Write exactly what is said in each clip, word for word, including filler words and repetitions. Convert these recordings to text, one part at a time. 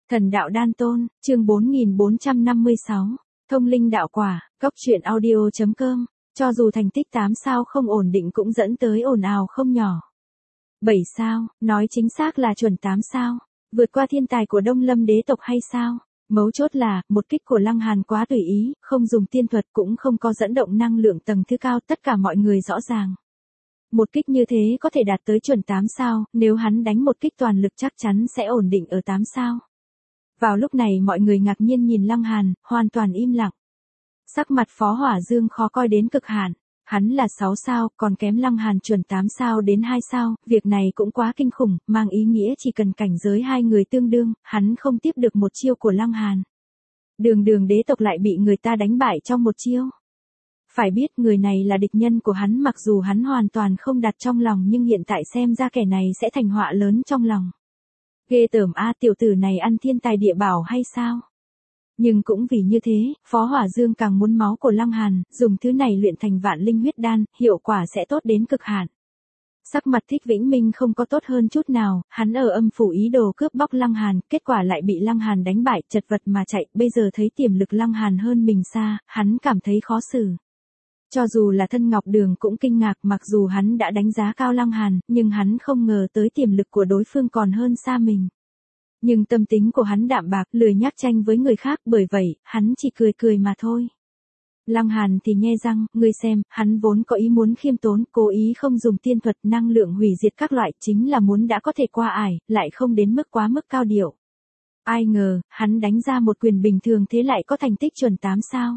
Thần đạo đan tôn, chương bốn nghìn bốn trăm năm mươi sáu, thông linh đạo quả, góc truyện audio chấm com, cho dù thành tích tám sao không ổn định cũng dẫn tới ồn ào không nhỏ. bảy sao, nói chính xác là chuẩn tám sao, vượt qua thiên tài của Đông Lâm đế tộc hay sao? Mấu chốt là, một kích của Lăng Hàn quá tùy ý, không dùng tiên thuật cũng không có dẫn động năng lượng tầng thứ cao, tất cả mọi người rõ ràng. Một kích như thế có thể đạt tới chuẩn tám sao, nếu hắn đánh một kích toàn lực chắc chắn sẽ ổn định ở tám sao. Vào lúc này mọi người ngạc nhiên nhìn Lăng Hàn, hoàn toàn im lặng. Sắc mặt Phó Hỏa Dương khó coi đến cực hạn, hắn là sáu sao, còn kém Lăng Hàn chuẩn tám sao đến hai sao, việc này cũng quá kinh khủng, mang ý nghĩa chỉ cần cảnh giới hai người tương đương, hắn không tiếp được một chiêu của Lăng Hàn. Đường đường đế tộc lại bị người ta đánh bại trong một chiêu. Phải biết người này là địch nhân của hắn, mặc dù hắn hoàn toàn không đặt trong lòng nhưng hiện tại xem ra kẻ này sẽ thành họa lớn trong lòng. Ghê tởm a, tiểu tử này ăn thiên tài địa bảo hay sao? Nhưng cũng vì như thế, Phó Hỏa Dương càng muốn máu của Lăng Hàn, dùng thứ này luyện thành vạn linh huyết đan, hiệu quả sẽ tốt đến cực hạn. Sắc mặt Thích Vĩnh Minh không có tốt hơn chút nào, hắn ở âm phủ ý đồ cướp bóc Lăng Hàn, kết quả lại bị Lăng Hàn đánh bại, chật vật mà chạy, bây giờ thấy tiềm lực Lăng Hàn hơn mình xa, hắn cảm thấy khó xử. Cho dù là thân Ngọc Đường cũng kinh ngạc, mặc dù hắn đã đánh giá cao Lăng Hàn, nhưng hắn không ngờ tới tiềm lực của đối phương còn hơn xa mình. Nhưng tâm tính của hắn đạm bạc, lười nhác tranh với người khác, bởi vậy, hắn chỉ cười cười mà thôi. Lăng Hàn thì nhe răng, ngươi xem, hắn vốn có ý muốn khiêm tốn, cố ý không dùng tiên thuật, năng lượng hủy diệt các loại, chính là muốn đã có thể qua ải, lại không đến mức quá mức cao điệu. Ai ngờ, hắn đánh ra một quyền bình thường thế lại có thành tích chuẩn tám sao.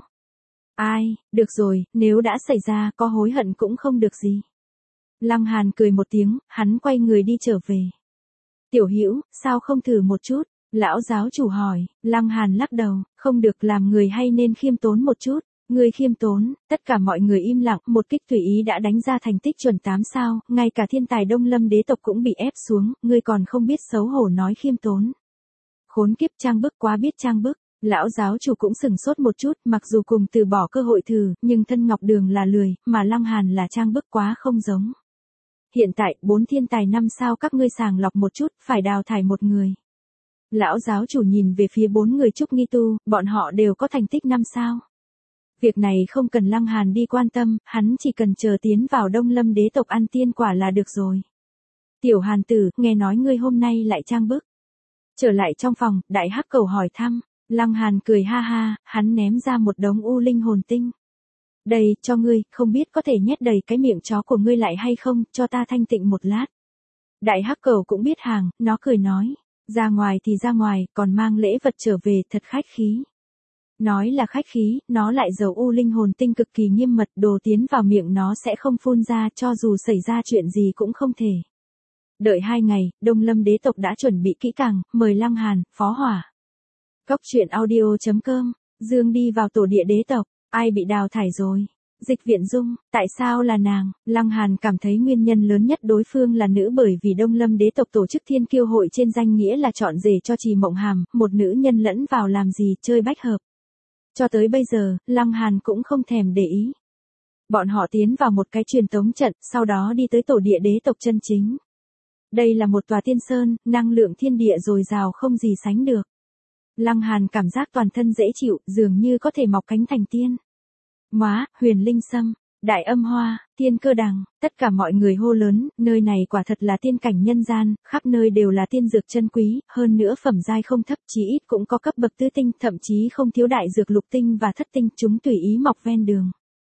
Ai, được rồi, nếu đã xảy ra, có hối hận cũng không được gì. Lăng Hàn cười một tiếng, hắn quay người đi trở về. Tiểu Hữu, sao không thử một chút? Lão giáo chủ hỏi. Lăng Hàn lắc đầu, không được, làm người hay nên khiêm tốn một chút. Người khiêm tốn, tất cả mọi người im lặng, một kích tùy ý đã đánh ra thành tích chuẩn tám sao, ngay cả thiên tài Đông Lâm đế tộc cũng bị ép xuống, ngươi còn không biết xấu hổ nói khiêm tốn. Khốn kiếp, trang bức, quá biết trang bức. Lão giáo chủ cũng sừng sốt một chút, mặc dù cùng từ bỏ cơ hội thử, nhưng thân Ngọc Đường là lười, mà Lăng Hàn là trang bức, quá không giống. Hiện tại, bốn thiên tài năm sao các ngươi sàng lọc một chút, phải đào thải một người. Lão giáo chủ nhìn về phía bốn người Trúc Nghi Tu, bọn họ đều có thành tích năm sao. Việc này không cần Lăng Hàn đi quan tâm, hắn chỉ cần chờ tiến vào Đông Lâm đế tộc ăn tiên quả là được rồi. Tiểu Hàn tử, nghe nói ngươi hôm nay lại trang bức. Trở lại trong phòng, Đại Hắc Cầu hỏi thăm. Lăng Hàn cười ha ha, hắn ném ra một đống u linh hồn tinh. Đây, cho ngươi, không biết có thể nhét đầy cái miệng chó của ngươi lại hay không, cho ta thanh tịnh một lát. Đại Hắc Cầu cũng biết hàng, nó cười nói, ra ngoài thì ra ngoài, còn mang lễ vật trở về, thật khách khí. Nói là khách khí, nó lại giấu u linh hồn tinh cực kỳ nghiêm mật, đồ tiến vào miệng nó sẽ không phun ra, cho dù xảy ra chuyện gì cũng không thể. Đợi hai ngày, Đông Lâm đế tộc đã chuẩn bị kỹ càng, mời Lăng Hàn, Phó Hỏa. Góc truyện audio chấm com, Dương đi vào tổ địa đế tộc, ai bị đào thải rồi? Dịch Viễn Dung, tại sao là nàng? Lăng Hàn cảm thấy nguyên nhân lớn nhất đối phương là nữ, bởi vì Đông Lâm đế tộc tổ chức thiên kiêu hội trên danh nghĩa là chọn rể cho Trì Mộng Hàm, một nữ nhân lẫn vào làm gì, chơi bách hợp. Cho tới bây giờ, Lăng Hàn cũng không thèm để ý. Bọn họ tiến vào một cái truyền tống trận, sau đó đi tới tổ địa đế tộc chân chính. Đây là một tòa tiên sơn, năng lượng thiên địa dồi dào không gì sánh được. Lăng Hàn cảm giác toàn thân dễ chịu, dường như có thể mọc cánh thành tiên. Móa, huyền linh sâm, đại âm hoa, tiên cơ đằng, tất cả mọi người hô lớn, nơi này quả thật là tiên cảnh nhân gian, khắp nơi đều là tiên dược chân quý, hơn nữa phẩm giai không thấp, chí ít cũng có cấp bậc tứ tinh, thậm chí không thiếu đại dược lục tinh và thất tinh, chúng tùy ý mọc ven đường.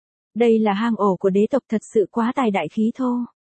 Đây là hang ổ của đế tộc, thật sự quá tài đại khí thô.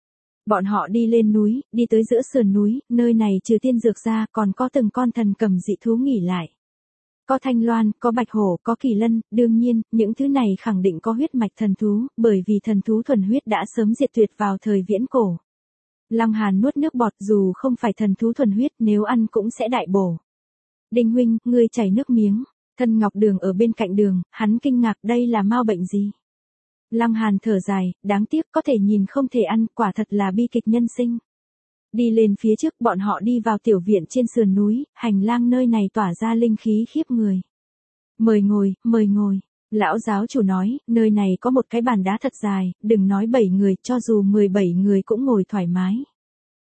Bọn họ đi lên núi, đi tới giữa sườn núi, nơi này trừ tiên dược ra, còn có từng con thần cầm dị thú nghỉ lại. Có thanh loan, có bạch hổ, có kỳ lân, đương nhiên, những thứ này khẳng định có huyết mạch thần thú, bởi vì thần thú thuần huyết đã sớm diệt tuyệt vào thời viễn cổ. Lăng Hàn nuốt nước bọt, dù không phải thần thú thuần huyết, nếu ăn cũng sẽ đại bổ. Đinh huynh, ngươi chảy nước miếng, thân Ngọc Đường ở bên cạnh đường, hắn kinh ngạc, đây là mau bệnh gì? Lăng Hàn thở dài, đáng tiếc, có thể nhìn không thể ăn, quả thật là bi kịch nhân sinh. Đi lên phía trước, bọn họ đi vào tiểu viện trên sườn núi, hành lang nơi này tỏa ra linh khí khiếp người. Mời ngồi, mời ngồi. Lão giáo chủ nói, nơi này có một cái bàn đá thật dài, đừng nói bảy người, cho dù mười bảy người cũng ngồi thoải mái.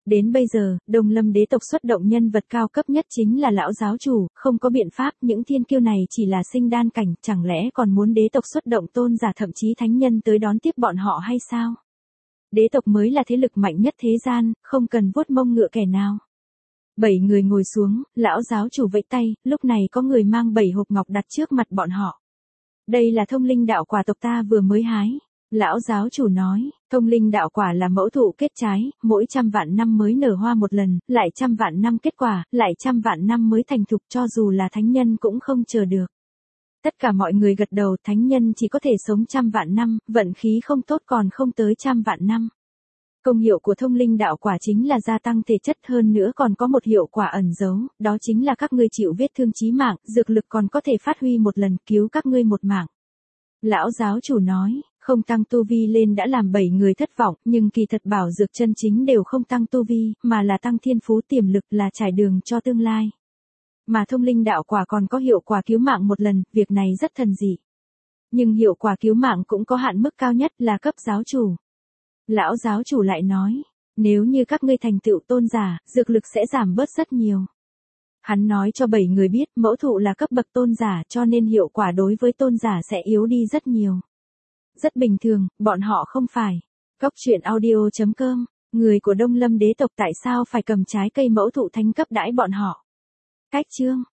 Đến bây giờ, Đông Lâm đế tộc xuất động nhân vật cao cấp nhất chính là lão giáo chủ, không có biện pháp, những thiên kiêu này chỉ là sinh đan cảnh, chẳng lẽ còn muốn đế tộc xuất động tôn giả thậm chí thánh nhân tới đón tiếp bọn họ hay sao? Đế tộc mới là thế lực mạnh nhất thế gian, không cần vuốt mông ngựa kẻ nào. Bảy người ngồi xuống, lão giáo chủ vẫy tay, lúc này có người mang bảy hộp ngọc đặt trước mặt bọn họ. Đây là thông linh đạo quả tộc ta vừa mới hái. Lão giáo chủ nói, thông linh đạo quả là mẫu thụ kết trái, mỗi trăm vạn năm mới nở hoa một lần, lại trăm vạn năm kết quả, lại trăm vạn năm mới thành thục, cho dù là thánh nhân cũng không chờ được. Tất cả mọi người gật đầu, thánh nhân chỉ có thể sống trăm vạn năm, vận khí không tốt còn không tới trăm vạn năm. Công hiệu của thông linh đạo quả chính là gia tăng thể chất, hơn nữa còn có một hiệu quả ẩn giấu, đó chính là các ngươi chịu vết thương chí mạng, dược lực còn có thể phát huy một lần, cứu các ngươi một mạng. Lão giáo chủ nói, không tăng tu vi lên đã làm bảy người thất vọng, nhưng kỳ thật bảo dược chân chính đều không tăng tu vi, mà là tăng thiên phú tiềm lực, là trải đường cho tương lai. Mà thông linh đạo quả còn có hiệu quả cứu mạng một lần, việc này rất thần dị. Nhưng hiệu quả cứu mạng cũng có hạn mức cao nhất là cấp giáo chủ. Lão giáo chủ lại nói, nếu như các ngươi thành tựu tôn giả, dược lực sẽ giảm bớt rất nhiều. Hắn nói cho bảy người biết, mẫu thụ là cấp bậc tôn giả, cho nên hiệu quả đối với tôn giả sẽ yếu đi rất nhiều. Rất bình thường, bọn họ không phải. Cóc truyện audio chấm com, người của Đông Lâm đế tộc tại sao phải cầm trái cây mẫu thụ thánh cấp đãi bọn họ? Cách chương